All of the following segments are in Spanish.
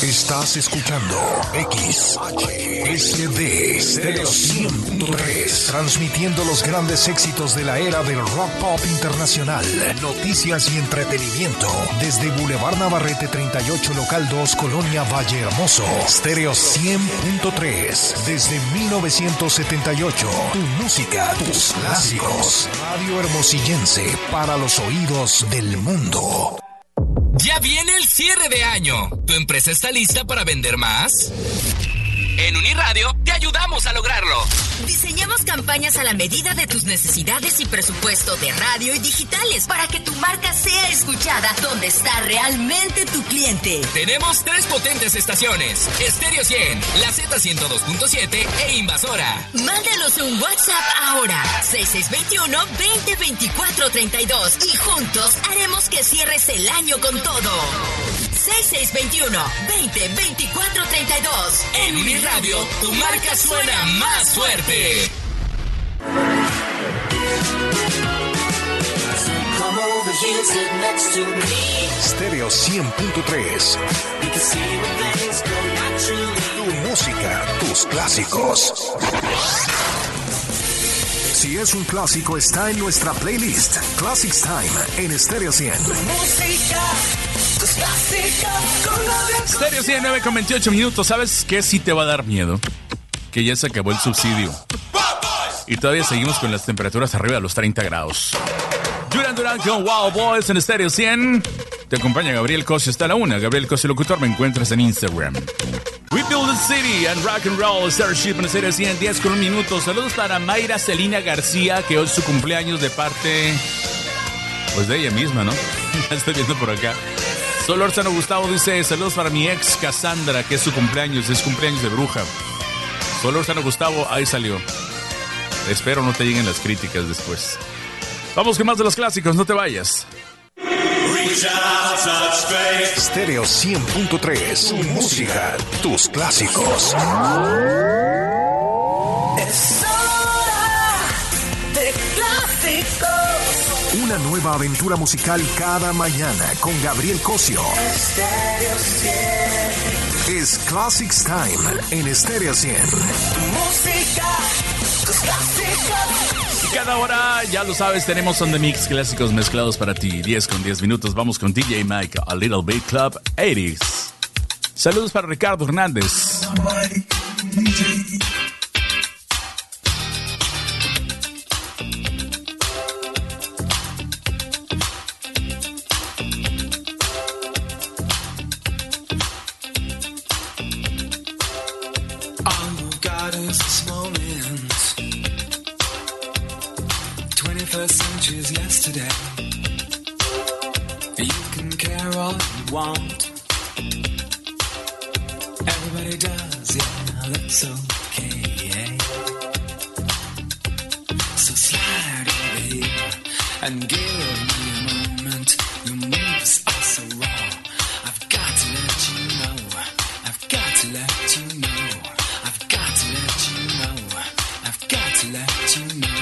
Estás escuchando XHSD Stereo 100.3, transmitiendo los grandes éxitos de la era del rock pop internacional, noticias y entretenimiento, desde Boulevard Navarrete 38, local 2, Colonia Valle Hermoso. Stereo 100.3, desde 1978, tu música, tus clásicos. Radio Hermosillense, para los oídos del mundo. Ya viene el cierre de año. ¿Tu empresa está lista para vender más? En Uniradio te ayudamos a lograrlo. Diseñamos campañas a la medida de tus necesidades y presupuesto de radio y digitales para que tu marca sea escuchada donde está realmente tu cliente. Tenemos 3 potentes estaciones: Estéreo 100, la Z102.7 e Invasora. Mándanos un WhatsApp ahora, 6621-202432, y juntos haremos que cierres el año con todo. 6621-202432. En Uniradio, tu marca suena más fuerte. Stereo 100.3. Tu música, tus clásicos. Si es un clásico, está en nuestra playlist Classics Time en Stereo 100. Stereo 100, 9:28 minutos. ¿Sabes qué sí te va a dar miedo? Que ya se acabó el subsidio y todavía seguimos con las temperaturas arriba de los 30 grados. Duran Duran con Wild Boys en Stereo 100. Te acompaña Gabriel Cosio hasta la 1. Gabriel Cosio Locutor, me encuentras en Instagram. We Build the City and Rock and Roll Starship en Stereo 100, 10:01. Saludos para Mayra Celina García, que hoy es su cumpleaños, de parte, pues, de ella misma, ¿no? La estoy viendo por acá. Solórzano Gustavo dice: saludos para mi ex Cassandra, que es su cumpleaños, es cumpleaños de bruja. Solórzano Gustavo, ahí salió. Espero no te lleguen las críticas después. Vamos con más de los clásicos, no te vayas. Stereo 100.3, tu música, tus clásicos. Es hora de clásicos. Una nueva aventura musical cada mañana con Gabriel Cosio. Stereo 100. Es Classics Time en Stereo 100. Música, tus clásicos. Cada hora, ya lo sabes, tenemos On The Mix, clásicos mezclados para ti. 10 minutos, vamos con DJ Mike, A Little Bit Club 80s. Saludos para Ricardo Hernández. Centuries yesterday. You can care all you want. Everybody does, yeah, that's okay. So slide over here and give me a moment. Your moves are so raw. I've got to let you know. I've got to let you know. I've got to let you know. I've got to let you know.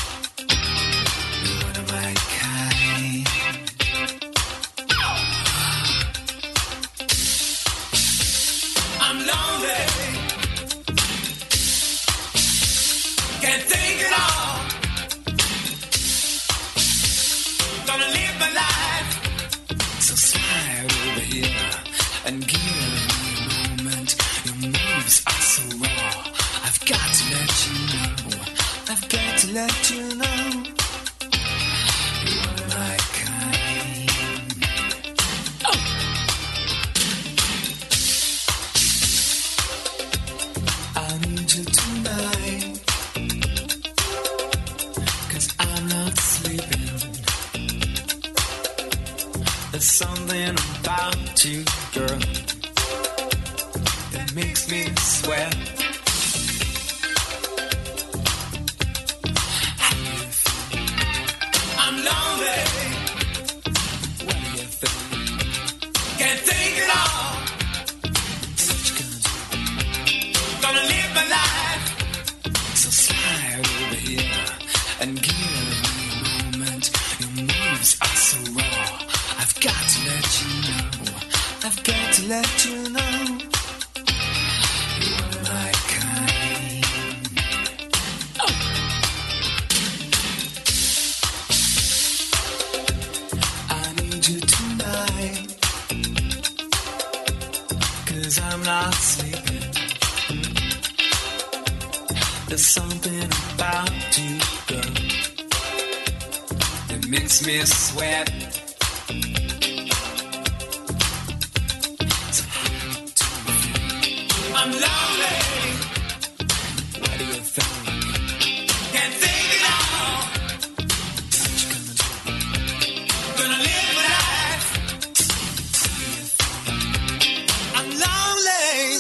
Let you know you are my kind. Oh. I need you tonight, 'cause I'm not sleeping. There's something about you, girl, that makes me sweat. Let let you know you are my kind. I need you tonight, 'cause I'm not sleeping. There's something about you, girl, that makes me sweat. I'm lonely. What do you think? Can't think it all. What you gonna do? Gonna live life. I'm lonely.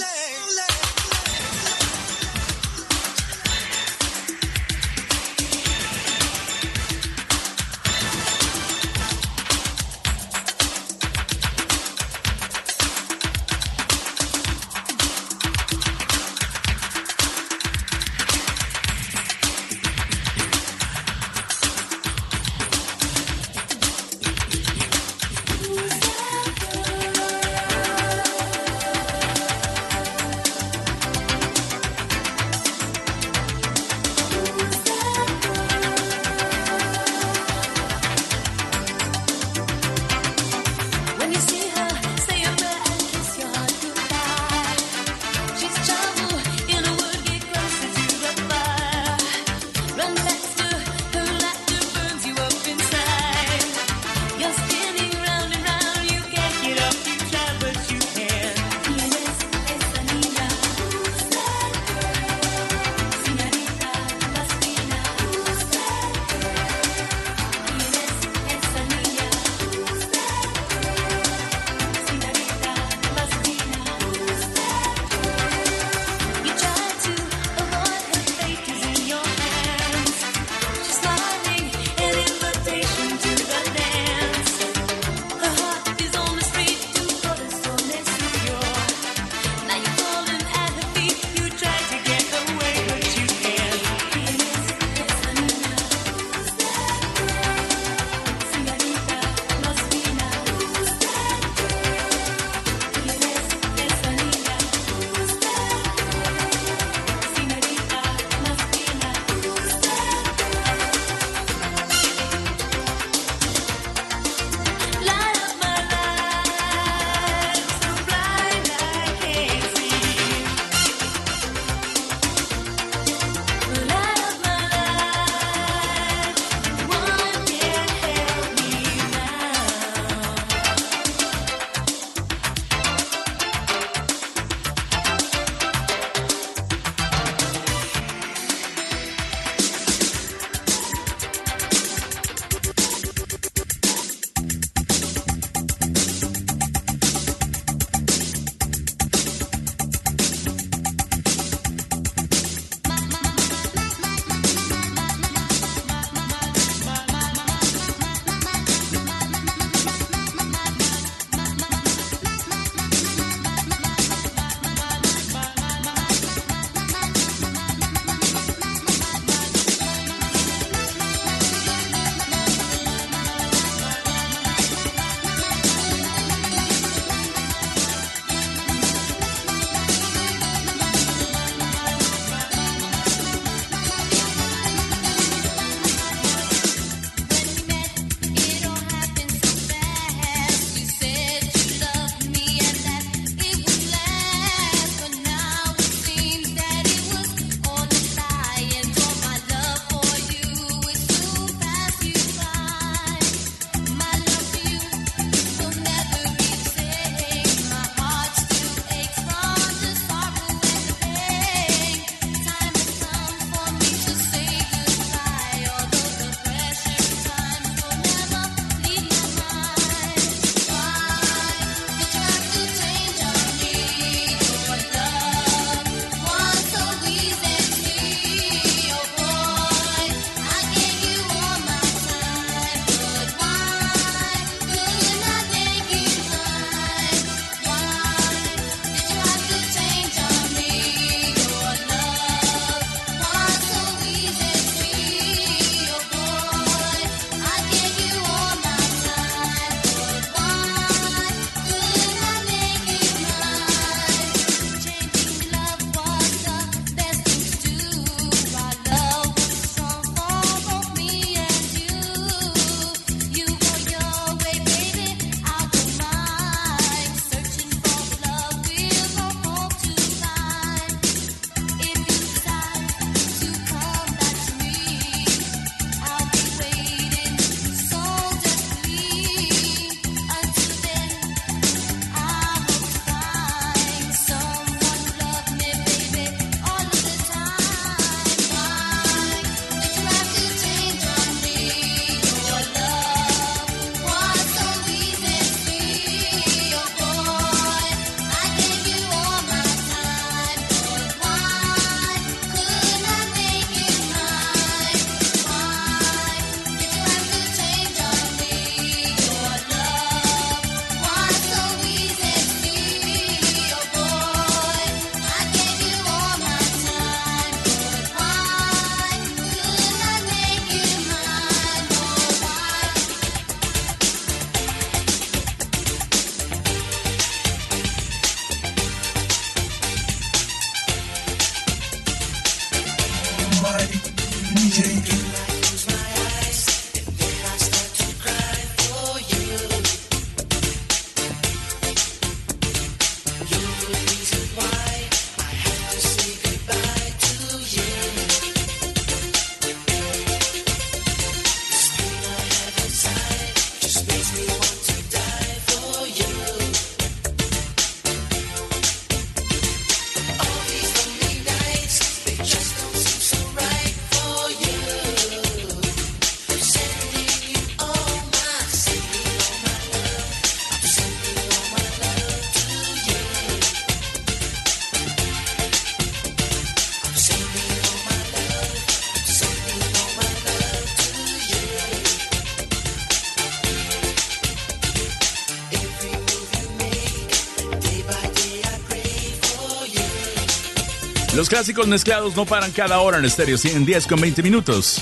Los clásicos mezclados no paran cada hora en Estéreo 110 con 20 minutos.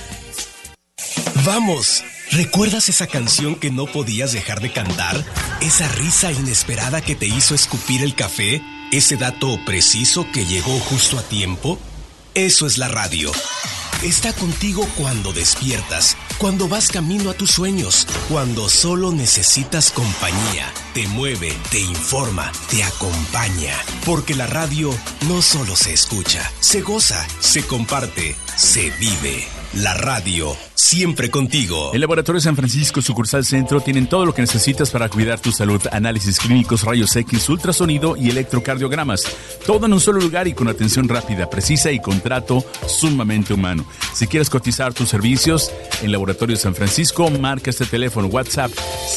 Vamos, ¿recuerdas esa canción que no podías dejar de cantar? ¿Esa risa inesperada que te hizo escupir el café? ¿Ese dato preciso que llegó justo a tiempo? Eso es la radio. Está contigo cuando despiertas, cuando vas camino a tus sueños, cuando solo necesitas compañía. Te mueve, te informa, te acompaña. Porque la radio no solo se escucha, se goza, se comparte, se vive. La radio, siempre contigo. El Laboratorio San Francisco, sucursal Centro, tienen todo lo que necesitas para cuidar tu salud. Análisis clínicos, rayos X, ultrasonido y electrocardiogramas. Todo en un solo lugar y con atención rápida, precisa y con trato sumamente humano. Si quieres cotizar tus servicios en Laboratorio San Francisco, marca este teléfono WhatsApp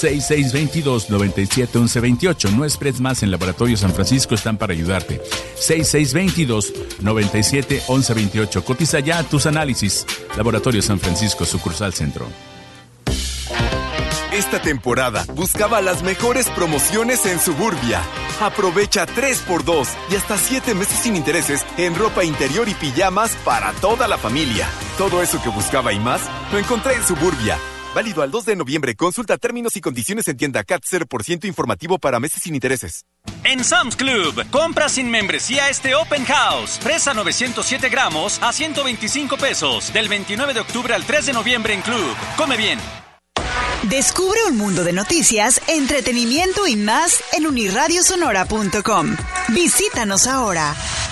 6622-971128. No esperes más, en Laboratorio San Francisco están para ayudarte. 6622-971128. Cotiza ya tus análisis. Laboratorio San Francisco, sucursal Centro. Esta temporada buscaba las mejores promociones en Suburbia. Aprovecha 3x2 y hasta 7 meses sin intereses en ropa interior y pijamas para toda la familia. Todo eso que buscaba y más, lo encontré en Suburbia. Válido al 2 de noviembre. Consulta términos y condiciones en tienda CAT 0% informativo para meses sin intereses. En Sam's Club, compra sin membresía este Open House. Fresa 907 gramos a 125 pesos. Del 29 de octubre al 3 de noviembre en Club. Come bien. Descubre un mundo de noticias, entretenimiento y más en uniradiosonora.com. Visítanos ahora.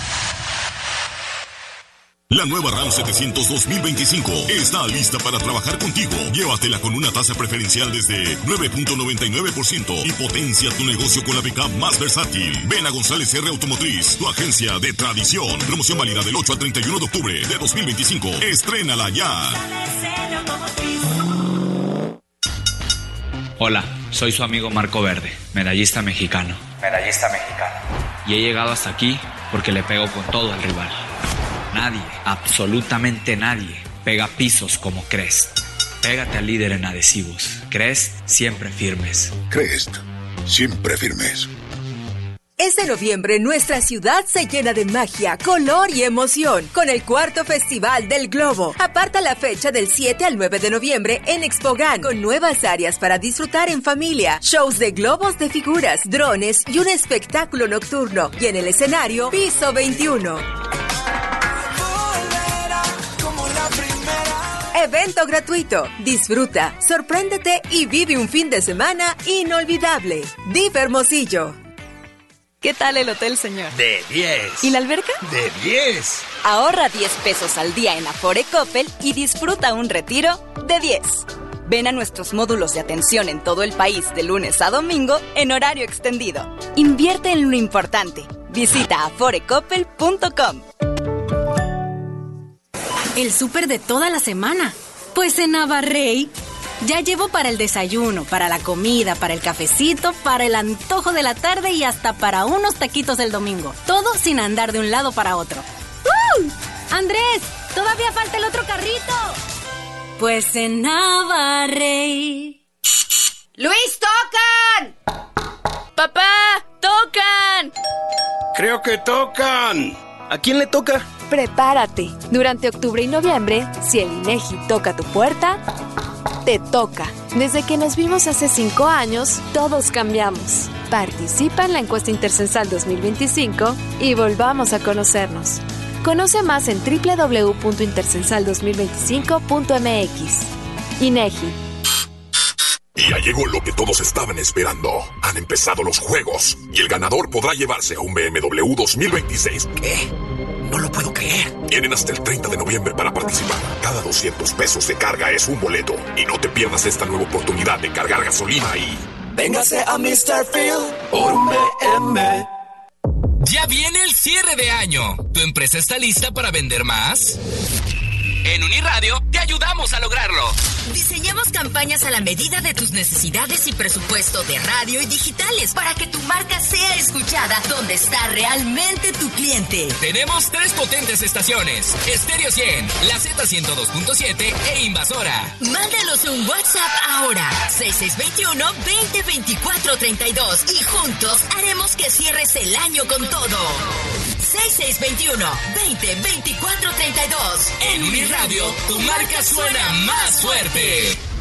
La nueva RAM 700 2025 está lista para trabajar contigo. Llévatela con una tasa preferencial desde 9.99% y potencia tu negocio con la pickup más versátil. Ven a González R Automotriz, tu agencia de tradición. Promoción válida del 8 al 31 de octubre de 2025. Estrénala ya. Hola, soy su amigo Marco Verde, medallista mexicano. Y he llegado hasta aquí porque le pego con todo al rival. Nadie, absolutamente nadie, pega pisos como Crest. Pégate al líder en adhesivos. Crest, siempre firmes. Crest, siempre firmes. Este noviembre nuestra ciudad se llena de magia, color y emoción con el 4º Festival del Globo. Aparta la fecha del 7 al 9 de noviembre en Expogan, con nuevas áreas para disfrutar en familia, shows de globos de figuras, drones y un espectáculo nocturno. Y en el escenario, Piso 21. Evento gratuito. Disfruta, sorpréndete y vive un fin de semana inolvidable. DIF Hermosillo. ¿Qué tal el hotel, señor? De 10. ¿Y la alberca? De 10. Ahorra 10 pesos al día en Afore Coppel y disfruta un retiro de 10. Ven a nuestros módulos de atención en todo el país de lunes a domingo en horario extendido. Invierte en lo importante. Visita aforecoppel.com. El súper de toda la semana. Pues en Navarrey ya llevo para el desayuno, para la comida, para el cafecito, para el antojo de la tarde y hasta para unos taquitos del domingo. Todo sin andar de un lado para otro. ¡Andrés! ¡Todavía falta el otro carrito! Pues en Navarrey. ¡Luis, tocan! ¡Papá! ¡Tocan! Creo que tocan. ¿A quién le toca? Prepárate. Durante octubre y noviembre, si el INEGI toca tu puerta, te toca. Desde que nos vimos hace 5 años, todos cambiamos. Participa en la encuesta intercensal 2025 y volvamos a conocernos. Conoce más en www.intercensal2025.mx. INEGI. Y ya llegó lo que todos estaban esperando. Han empezado los juegos y el ganador podrá llevarse a un BMW 2026. ¿Qué? No lo puedo creer. Tienen hasta el 30 de noviembre para participar. Cada 200 pesos de carga es un boleto. Y no te pierdas esta nueva oportunidad de cargar gasolina y... Véngase a Mr. Field por un BMW. Ya viene el cierre de año. ¿Tu empresa está lista para vender más? En Uniradio te ayudamos a lograrlo. Diseñamos campañas a la medida de tus necesidades y presupuesto de radio y digitales para que tu marca sea escuchada donde está realmente tu cliente. Tenemos 3 potentes estaciones: Estéreo 100, la Z102.7 e Invasora. Mándanos un WhatsApp ahora, 6621-202432, y juntos haremos que cierres el año con todo. 6621-202432. En Uniradio, tu marca suena más fuerte.